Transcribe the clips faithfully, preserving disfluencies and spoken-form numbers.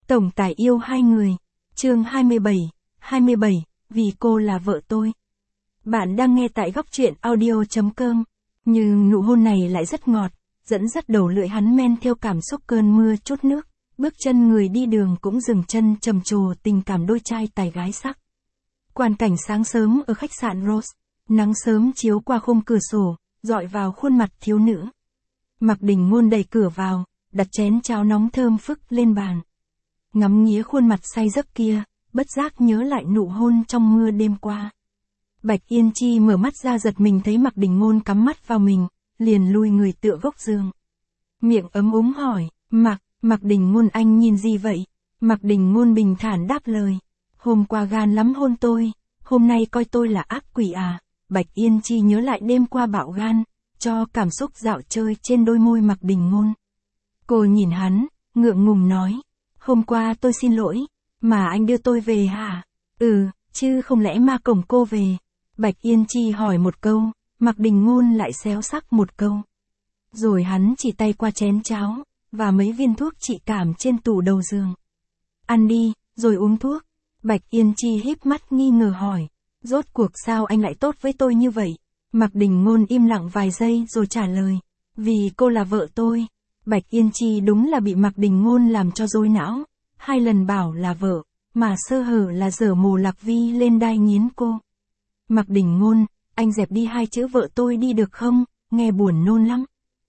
Tổng tài yêu hai người. Chương hai mươi bảy, hai mươi bảy, vì cô là vợ tôi. Bạn đang nghe tại góc truyện audio chấm com. Nhưng nụ hôn này lại rất ngọt, dẫn dắt đầu lưỡi hắn men theo cảm xúc cơn mưa chút nước, bước chân người đi đường cũng dừng chân trầm trồ tình cảm đôi trai tài gái sắc. Quang cảnh sáng sớm ở khách sạn Rose, nắng sớm chiếu qua khung cửa sổ, dọi vào khuôn mặt thiếu nữ. Mạc Đình Ngôn đẩy cửa vào, đặt chén cháo nóng thơm phức lên bàn. Ngắm nghía khuôn mặt say giấc kia, bất giác nhớ lại nụ hôn trong mưa đêm qua. Bạch Yên Chi mở mắt ra giật mình thấy Mạc Đình Ngôn cắm mắt vào mình, liền lui người tựa gốc giường. Miệng ấm úng hỏi, Mạc, Mạc Đình Ngôn anh nhìn gì vậy? Mạc Đình Ngôn bình thản đáp lời, hôm qua gan lắm hôn tôi, hôm nay coi tôi là ác quỷ à? Bạch Yên Chi nhớ lại đêm qua bạo gan, cho cảm xúc dạo chơi trên đôi môi Mạc Đình Ngôn. Cô nhìn hắn, ngượng ngùng nói, hôm qua tôi xin lỗi, mà anh đưa tôi về hả? Ừ, chứ không lẽ ma cổng cô về? Bạch Yên Chi hỏi một câu, Mạc Đình Ngôn lại xéo sắc một câu. Rồi hắn chỉ tay qua chén cháo, và mấy viên thuốc trị cảm trên tủ đầu giường. Ăn đi, rồi uống thuốc. Bạch Yên Chi híp mắt nghi ngờ hỏi, rốt cuộc sao anh lại tốt với tôi như vậy? Mạc Đình Ngôn im lặng vài giây rồi trả lời, vì cô là vợ tôi. Bạch Yên Chi đúng là bị Mạc Đình Ngôn làm cho rối não, hai lần bảo là vợ, mà sơ hở là dở mồ Lạc Vi lên đai nghiến cô. Mạc Đình Ngôn, anh dẹp đi hai chữ vợ tôi đi được không, nghe buồn nôn lắm.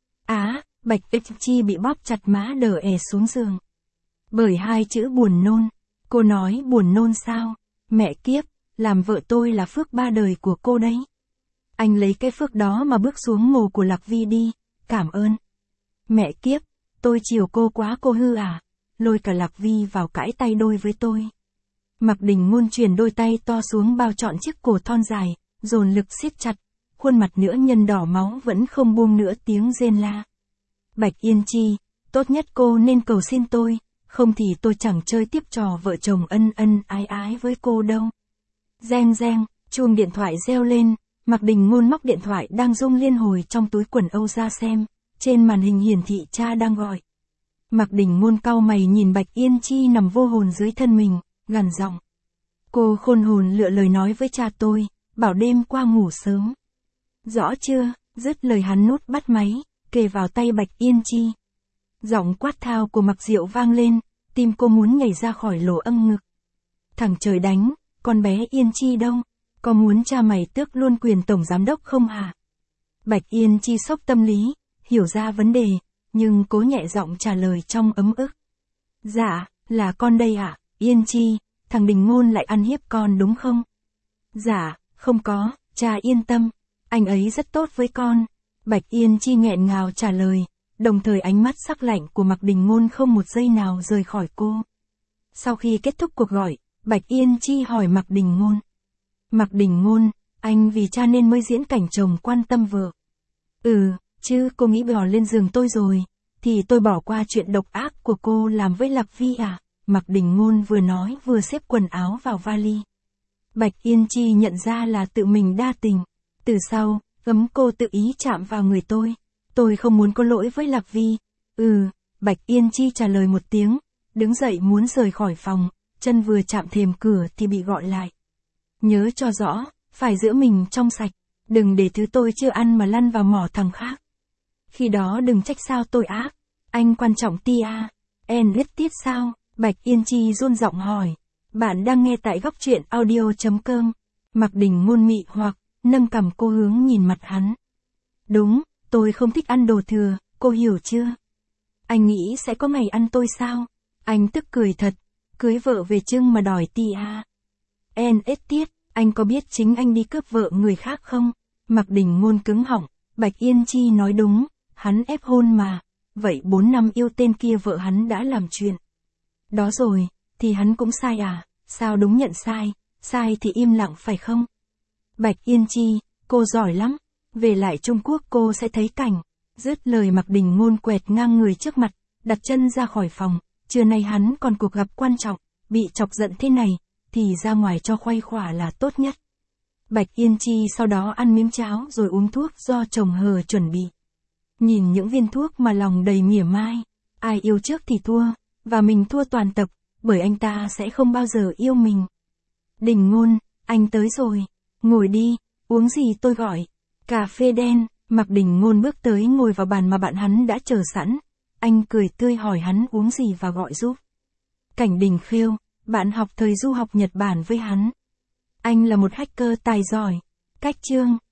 Á, Bạch Yên Chi bị bóp chặt má đờ ẻ xuống giường. Bởi hai chữ buồn nôn, cô nói buồn nôn sao? Mẹ kiếp, làm vợ tôi là phước ba đời của cô đấy. Anh lấy cái phước đó mà bước xuống mồ của Lạc Vi đi, cảm ơn. Mẹ kiếp, tôi chiều cô quá cô hư à? Lôi cả Lạc Vi vào cãi tay đôi với tôi. Mạc Đình Ngôn chuyển đôi tay to xuống bao trọn chiếc cổ thon dài, dồn lực siết chặt, khuôn mặt nữ nhân đỏ máu vẫn không buông nữa tiếng rên la. Bạch Yên Chi, tốt nhất cô nên cầu xin tôi, không thì tôi chẳng chơi tiếp trò vợ chồng ân ân ái ái với cô đâu. Reng reng, chuông điện thoại reo lên, Mạc Đình Ngôn móc điện thoại đang rung liên hồi trong túi quần âu ra xem, trên màn hình hiển thị cha đang gọi. Mạc Đình Ngôn cau mày nhìn Bạch Yên Chi nằm vô hồn dưới thân mình, gằn giọng. Cô khôn hồn lựa lời nói với cha tôi, bảo đêm qua ngủ sớm. Rõ chưa? Dứt lời hắn nút bắt máy, kề vào tay Bạch Yên Chi. Giọng quát thao của Mạc Diệu vang lên, tim cô muốn nhảy ra khỏi lỗ âm ngực. Thằng trời đánh, con bé Yên Chi đâu? Có muốn cha mày tước luôn quyền tổng giám đốc không hả? Bạch Yên Chi sốc tâm lý, hiểu ra vấn đề, nhưng cố nhẹ giọng trả lời trong ấm ức. Dạ, là con đây ạ, à? Yên Chi, thằng Đình Ngôn lại ăn hiếp con đúng không? Dạ, không có, cha yên tâm, anh ấy rất tốt với con. Bạch Yên Chi nghẹn ngào trả lời, đồng thời ánh mắt sắc lạnh của Mạc Đình Ngôn không một giây nào rời khỏi cô. Sau khi kết thúc cuộc gọi, Bạch Yên Chi hỏi Mạc Đình Ngôn. Mạc Đình Ngôn, anh vì cha nên mới diễn cảnh chồng quan tâm vợ. Ừ, chứ cô nghĩ bỏ lên giường tôi rồi, thì tôi bỏ qua chuyện độc ác của cô làm với Lạc Vi à? Mạc Đình Ngôn vừa nói vừa xếp quần áo vào vali. Bạch Yên Chi nhận ra là tự mình đa tình. Từ sau, ấm cô tự ý chạm vào người tôi. Tôi không muốn có lỗi với Lạc Vi. Ừ, Bạch Yên Chi trả lời một tiếng, đứng dậy muốn rời khỏi phòng, chân vừa chạm thềm cửa thì bị gọi lại. Nhớ cho rõ, phải giữ mình trong sạch, đừng để thứ tôi chưa ăn mà lăn vào mỏ thằng khác. Khi đó đừng trách sao tôi ác, anh quan trọng tia, en lết tiết sao? Bạch Yên Chi run giọng hỏi. Bạn đang nghe tại góc truyện audio chấm com. Mạc Đình Ngôn mị hoặc, nâng cằm cô hướng nhìn mặt hắn. Đúng, tôi không thích ăn đồ thừa, cô hiểu chưa? Anh nghĩ sẽ có ngày ăn tôi sao? Anh tức cười thật, cưới vợ về chưng mà đòi tia. En ết tiết, anh có biết chính anh đi cướp vợ người khác không? Mạc Đình Ngôn cứng họng, Bạch Yên Chi nói đúng, hắn ép hôn mà. Vậy bốn năm yêu tên kia vợ hắn đã làm chuyện đó rồi, thì hắn cũng sai à? Sao đúng nhận sai, sai thì im lặng phải không? Bạch Yên Chi, cô giỏi lắm, về lại Trung Quốc cô sẽ thấy cảnh. Dứt lời Mạc Đình Ngôn quẹt ngang người trước mặt, đặt chân ra khỏi phòng. Trưa nay hắn còn cuộc gặp quan trọng, bị chọc giận thế này, thì ra ngoài cho khuây khỏa là tốt nhất. Bạch Yên Chi sau đó ăn miếng cháo rồi uống thuốc do chồng hờ chuẩn bị. Nhìn những viên thuốc mà lòng đầy mỉa mai, ai yêu trước thì thua, và mình thua toàn tập, bởi anh ta sẽ không bao giờ yêu mình. Đình Ngôn, anh tới rồi. Ngồi đi, uống gì tôi gọi. Cà phê đen. Mạc Đình Ngôn bước tới ngồi vào bàn mà bạn hắn đã chờ sẵn. Anh cười tươi hỏi hắn uống gì và gọi giúp. Cảnh Đình Khiêu, bạn học thời du học Nhật Bản với hắn. Anh là một hacker tài giỏi. Cách chương.